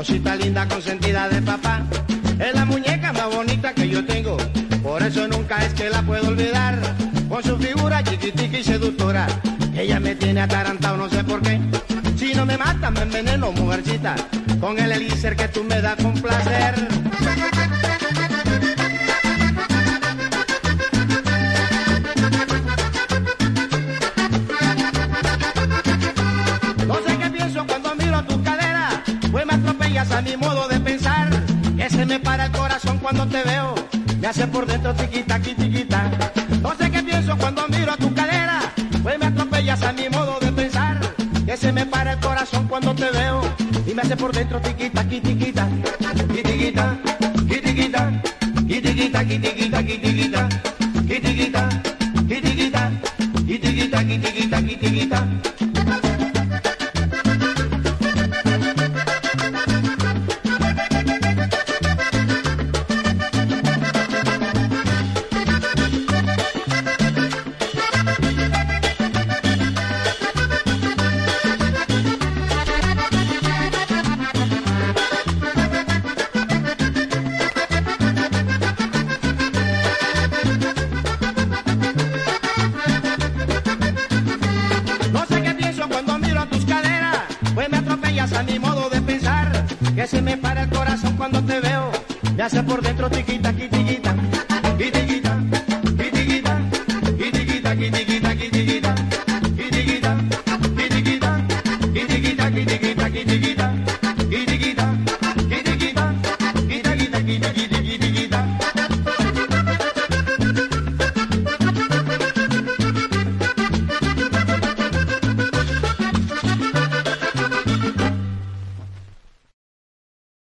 cosita linda consentida de papá. Es la muñeca más bonita que yo tengo, por eso nunca es que la puedo olvidar. Con su figura chiquitica y seductora, ella me tiene atarantado, no sé por qué. Si no me matan, me enveneno, mujercita, con el elixir que tú me das con placer. No sé qué pienso cuando miro tus caderas, pues me atropellas a mi modo de pensar. Que se me para el corazón cuando te veo, me hace por dentro tiquita, tiquita. No sé qué pienso cuando miro tus caderas, pues me atropellas a mi modo de pensar. Que se me para el corazón cuando te veo y me hace por dentro tiquita, tiquita, tiquita, tiquita, tiquita, tiquita, tiquita, tiquita, tiquita, tiquita, tiquita, tiquita, tiquita. A mi modo de pensar, que se me para el corazón cuando te veo, me hace por dentro tiquita, tiquita, tiquita, tiquita, tiquita, tiquita, tiquita, tiquita, tiquita, tiquita, tiquita, tiquita.